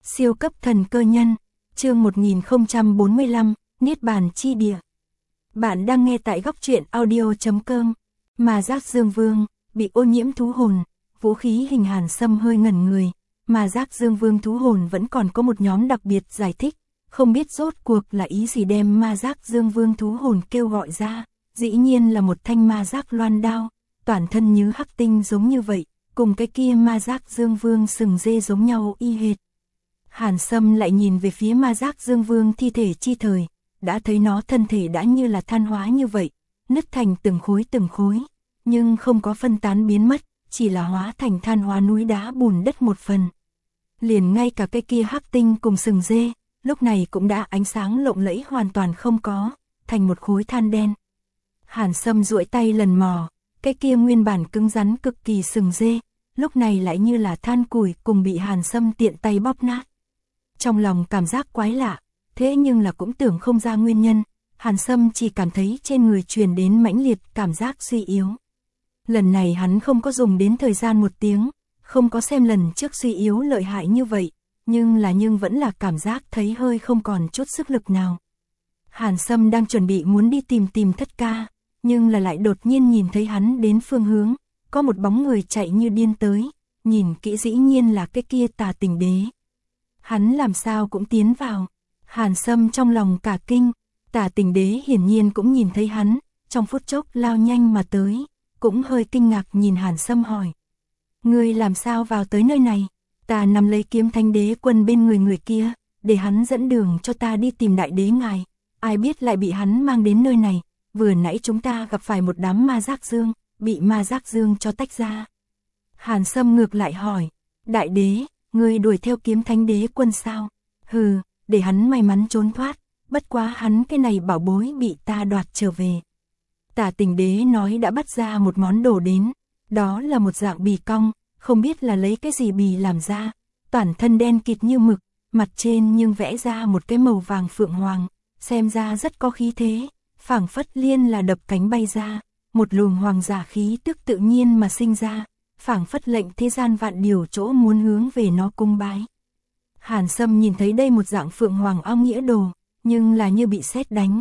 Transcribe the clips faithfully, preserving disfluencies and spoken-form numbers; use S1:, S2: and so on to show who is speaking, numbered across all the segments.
S1: Siêu cấp thần cơ nhân, chương một nghìn không trăm bốn mươi lăm, Niết bàn chi địa. Bạn đang nghe tại góc truyện audio chấm com. Mà giác Dương Vương, bị ô nhiễm thú hồn, vũ khí hình Hàn Sâm hơi ngẩn người, mà giác Dương Vương thú hồn vẫn còn có một nhóm đặc biệt giải thích, không biết rốt cuộc là ý gì đem ma giác Dương Vương thú hồn kêu gọi ra, dĩ nhiên là một thanh ma giác loan đao, toàn thân như hắc tinh giống như vậy, cùng cái kia ma giác Dương Vương sừng dê giống nhau y hệt. Hàn Sâm lại nhìn về phía ma giác Dương Vương thi thể chi thời, đã thấy nó thân thể đã như là than hóa như vậy, nứt thành từng khối từng khối, nhưng không có phân tán biến mất, chỉ là hóa thành than hóa núi đá bùn đất một phần. Liền ngay cả cái kia hắc tinh cùng sừng dê, lúc này cũng đã ánh sáng lộng lẫy hoàn toàn không có, thành một khối than đen. Hàn Sâm duỗi tay lần mò, cái kia nguyên bản cứng rắn cực kỳ sừng dê, lúc này lại như là than củi cùng bị Hàn Sâm tiện tay bóp nát. Trong lòng cảm giác quái lạ, thế nhưng là cũng tưởng không ra nguyên nhân, Hàn Sâm chỉ cảm thấy trên người truyền đến mãnh liệt cảm giác suy yếu. Lần này hắn không có dùng đến thời gian một tiếng, không có xem lần trước suy yếu lợi hại như vậy, nhưng là nhưng vẫn là cảm giác thấy hơi không còn chút sức lực nào. Hàn Sâm đang chuẩn bị muốn đi tìm tìm Thất Ca, nhưng là lại đột nhiên nhìn thấy hắn đến phương hướng, có một bóng người chạy như điên tới, nhìn kỹ dĩ nhiên là cái kia Tà Tình Đế. Hắn làm sao cũng tiến vào, Hàn Sâm trong lòng cả kinh, Tà Tình Đế hiển nhiên cũng nhìn thấy hắn, trong phút chốc lao nhanh mà tới, cũng hơi kinh ngạc nhìn Hàn Sâm hỏi. Ngươi làm sao vào tới nơi này? Ta nằm lấy Kiếm Thánh Đế quân bên người người kia, để hắn dẫn đường cho ta đi tìm đại đế ngài, ai biết lại bị hắn mang đến nơi này, vừa nãy chúng ta gặp phải một đám ma giác dương, bị ma giác dương cho tách ra. Hàn Sâm ngược lại hỏi, đại đế, ngươi đuổi theo Kiếm Thánh Đế quân sao? Hừ, để hắn may mắn trốn thoát, bất quá hắn cái này bảo bối bị ta đoạt trở về. Tà Tình Đế nói đã bắt ra một món đồ đến, đó là một dạng bì cong, không biết là lấy cái gì bì làm ra, toàn thân đen kịt như mực, mặt trên nhưng vẽ ra một cái màu vàng phượng hoàng, xem ra rất có khí thế, phảng phất liên là đập cánh bay ra, một luồng hoàng giả khí tức tự nhiên mà sinh ra, phảng phất lệnh thế gian vạn điều chỗ muốn hướng về nó cung bái. Hàn Sâm nhìn thấy đây một dạng phượng hoàng ong nghĩa đồ, nhưng là như bị sét đánh.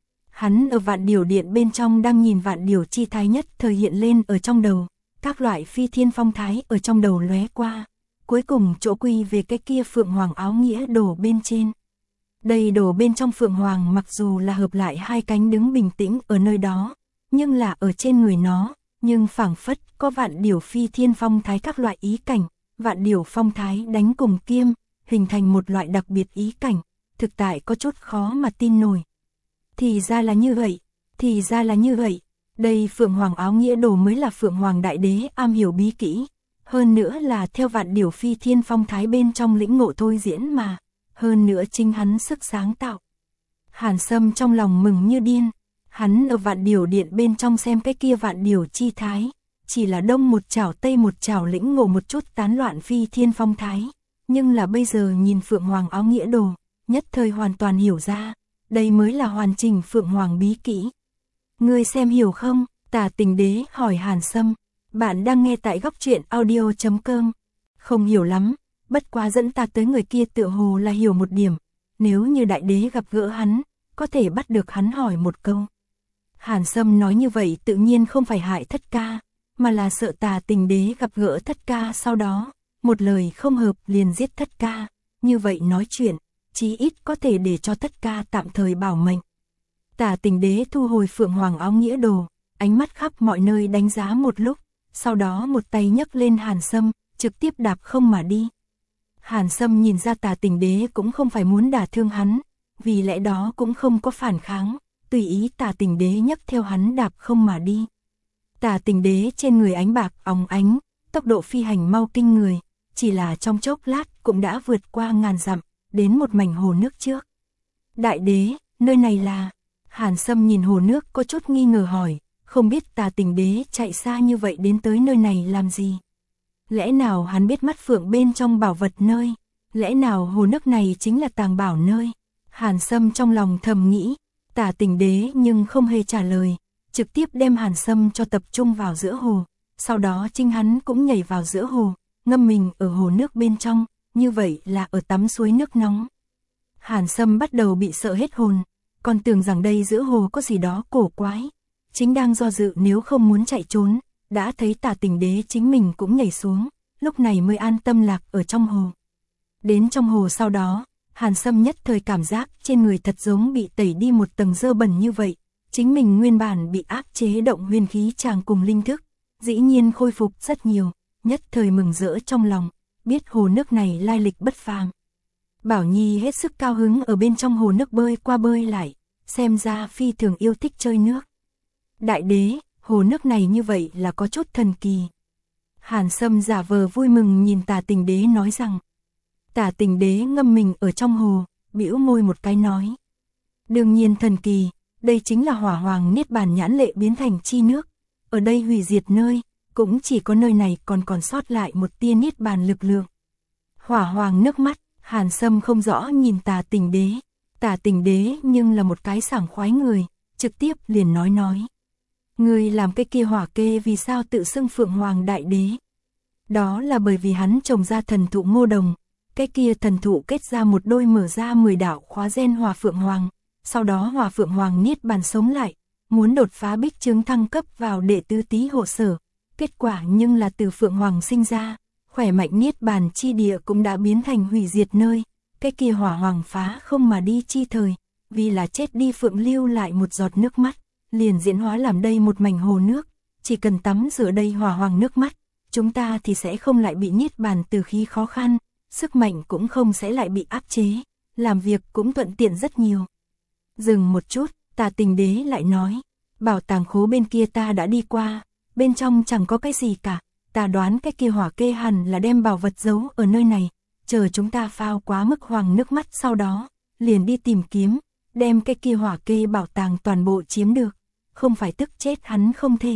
S1: Hắn ở Vạn Điểu Điện bên trong đang nhìn Vạn Điểu chi thái nhất thời hiện lên ở trong đầu, các loại phi thiên phong thái ở trong đầu lóe qua, cuối cùng chỗ quy về cái kia phượng hoàng áo nghĩa đồ bên trên. Đây đồ bên trong phượng hoàng mặc dù là hợp lại hai cánh đứng bình tĩnh ở nơi đó, nhưng là ở trên người nó, nhưng phảng phất có vạn điểu phi thiên phong thái các loại ý cảnh, vạn điểu phong thái đánh cùng kiêm, hình thành một loại đặc biệt ý cảnh, thực tại có chút khó mà tin nổi. Thì ra là như vậy, thì ra là như vậy, đây phượng hoàng áo nghĩa đồ mới là phượng hoàng đại đế am hiểu bí kỹ, hơn nữa là theo vạn điểu phi thiên phong thái bên trong lĩnh ngộ thôi diễn mà, hơn nữa chính hắn sức sáng tạo. Hàn Sâm trong lòng mừng như điên, hắn ở Vạn Điểu Điện bên trong xem cái kia vạn điểu chi thái, chỉ là đông một chảo tây một chảo lĩnh ngộ một chút tán loạn phi thiên phong thái, nhưng là bây giờ nhìn phượng hoàng áo nghĩa đồ, nhất thời hoàn toàn hiểu ra, đây mới là hoàn chỉnh phượng hoàng bí kỹ. Ngươi xem hiểu không? Tà Tình Đế hỏi Hàn Sâm. Bạn đang nghe tại góc truyện audio chấm com. Không hiểu lắm, bất quá dẫn ta tới người kia tựa hồ là hiểu một điểm, nếu như đại đế gặp gỡ hắn, có thể bắt được hắn hỏi một câu. Hàn Sâm nói như vậy tự nhiên không phải hại Thất Ca, mà là sợ Tà Tình Đế gặp gỡ Thất Ca sau đó, một lời không hợp liền giết Thất Ca, như vậy nói chuyện, chí ít có thể để cho Thất Ca tạm thời bảo mệnh. Tà Tình Đế thu hồi phượng hoàng áo nghĩa đồ, ánh mắt khắp mọi nơi đánh giá một lúc, sau đó một tay nhấc lên Hàn Sâm, trực tiếp đạp không mà đi. Hàn Sâm nhìn ra Tà Tình Đế cũng không phải muốn đả thương hắn, vì lẽ đó cũng không có phản kháng, tùy ý Tà Tình Đế nhấc theo hắn đạp không mà đi. Tà Tình Đế trên người ánh bạc óng ánh, tốc độ phi hành mau kinh người, chỉ là trong chốc lát cũng đã vượt qua ngàn dặm, đến một mảnh hồ nước trước. Đại đế, nơi này là... Hàn Sâm nhìn hồ nước có chút nghi ngờ hỏi, không biết Tà Tình Đế chạy xa như vậy đến tới nơi này làm gì? Lẽ nào hắn biết mắt phượng bên trong bảo vật nơi? Lẽ nào hồ nước này chính là tàng bảo nơi? Hàn Sâm trong lòng thầm nghĩ, Tà Tình Đế nhưng không hề trả lời, trực tiếp đem Hàn Sâm cho tập trung vào giữa hồ, sau đó chính hắn cũng nhảy vào giữa hồ, ngâm mình ở hồ nước bên trong, như vậy là ở tắm suối nước nóng. Hàn Sâm bắt đầu bị sợ hết hồn, còn tưởng rằng đây giữa hồ có gì đó cổ quái. Chính đang do dự nếu không muốn chạy trốn, đã thấy Tả Tình Đế chính mình cũng nhảy xuống, lúc này mới an tâm lạc ở trong hồ. Đến trong hồ sau đó, Hàn Sâm nhất thời cảm giác trên người thật giống bị tẩy đi một tầng dơ bẩn như vậy, chính mình nguyên bản bị áp chế động huyền khí chàng cùng linh thức, dĩ nhiên khôi phục rất nhiều, nhất thời mừng rỡ trong lòng, biết hồ nước này lai lịch bất phàm. Bảo Nhi hết sức cao hứng ở bên trong hồ nước bơi qua bơi lại, xem ra phi thường yêu thích chơi nước. Đại đế, hồ nước này như vậy là có chút thần kỳ. Hàn Sâm giả vờ vui mừng nhìn Tả Tình Đế nói rằng. Tả Tình Đế ngâm mình ở trong hồ, bĩu môi một cái nói. Đương nhiên thần kỳ, đây chính là hỏa hoàng niết bàn nhãn lệ biến thành chi nước. Ở đây hủy diệt nơi, cũng chỉ có nơi này còn còn sót lại một tia niết bàn lực lượng. Hỏa hoàng nước mắt, Hàn Sâm không rõ nhìn Tả Tình Đế. Tả Tình Đế nhưng là một cái sảng khoái người, trực tiếp liền nói nói. Người làm cái kia hỏa kê vì sao tự xưng Phượng Hoàng Đại Đế? Đó là bởi vì hắn trồng ra thần thụ Ngô Đồng, cái kia thần thụ kết ra một đôi mở ra mười đạo khóa gen Hỏa Phượng Hoàng, sau đó Hỏa Phượng Hoàng niết bàn sống lại, muốn đột phá bích chứng thăng cấp vào đệ tứ tý hộ sở, kết quả nhưng là từ Phượng Hoàng sinh ra, khỏe mạnh niết bàn chi địa cũng đã biến thành hủy diệt nơi, cái kia Hỏa Hoàng phá không mà đi chi thời, vì là chết đi Phượng lưu lại một giọt nước mắt, liền diễn hóa làm đây một mảnh hồ nước, chỉ cần tắm rửa đây Hỏa Hoàng nước mắt, chúng ta thì sẽ không lại bị niết bàn từ khí khó khăn, sức mạnh cũng không sẽ lại bị áp chế, làm việc cũng thuận tiện rất nhiều. Dừng một chút, Tả Tình Đế lại nói, bảo tàng khố bên kia ta đã đi qua, bên trong chẳng có cái gì cả, ta đoán cái kia hỏa kê hẳn là đem bảo vật giấu ở nơi này, chờ chúng ta phao quá mức hoàng nước mắt sau đó, liền đi tìm kiếm, đem cái kia hỏa kê bảo tàng toàn bộ chiếm được, không phải tức chết hắn không thể.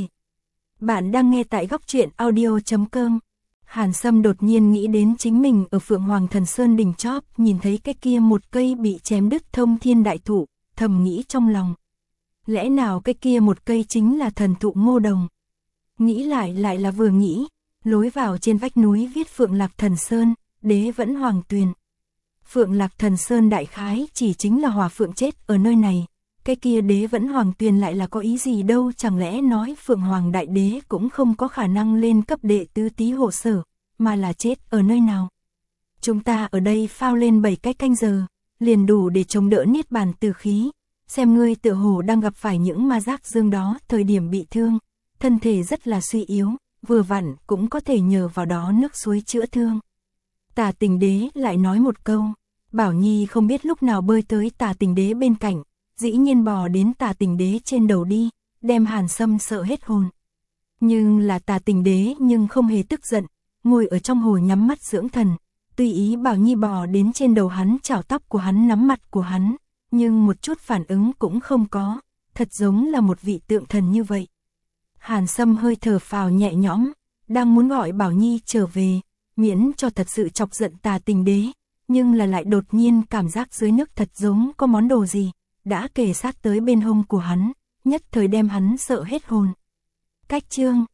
S1: Bạn đang nghe tại góc truyện audio chấm com. Hàn Sâm đột nhiên nghĩ đến chính mình ở Phượng Hoàng Thần Sơn đỉnh chóp, nhìn thấy cái kia một cây bị chém đứt thông thiên đại thụ, thầm nghĩ trong lòng. Lẽ nào cái kia một cây chính là thần thụ Ngô Đồng? Nghĩ lại lại là vừa nghĩ, lối vào trên vách núi viết Phượng Lạc Thần Sơn, Đế vẫn Hoàng Tuyền. Phượng Lạc Thần Sơn đại khái chỉ chính là Hỏa Phượng chết ở nơi này. Cái kia Đế vẫn Hoàng Tuyền lại là có ý gì đâu, chẳng lẽ nói Phượng Hoàng Đại Đế cũng không có khả năng lên cấp đệ tứ tý hộ sở, mà là chết ở nơi nào. Chúng ta ở đây phao lên bảy cái canh giờ, liền đủ để chống đỡ niết bàn từ khí, xem ngươi tựa hồ đang gặp phải những ma giác dương đó thời điểm bị thương, thân thể rất là suy yếu, vừa vặn cũng có thể nhờ vào đó nước suối chữa thương. Tả Tình Đế lại nói một câu, Bảo Nhi không biết lúc nào bơi tới Tả Tình Đế bên cạnh, dĩ nhiên bò đến Tả Tình Đế trên đầu đi, đem Hàn Sâm sợ hết hồn. Nhưng là Tả Tình Đế nhưng không hề tức giận, ngồi ở trong hồ nhắm mắt dưỡng thần, tùy ý Bảo Nhi bò đến trên đầu hắn chảo tóc của hắn nắm mặt của hắn, nhưng một chút phản ứng cũng không có, thật giống là một vị tượng thần như vậy. Hàn Sâm hơi thở phào nhẹ nhõm, đang muốn gọi Bảo Nhi trở về, miễn cho thật sự chọc giận Tả Tình Đế, nhưng là lại đột nhiên cảm giác dưới nước thật giống có món đồ gì đã kề sát tới bên hông của hắn, nhất thời đem hắn sợ hết hồn. Cách chương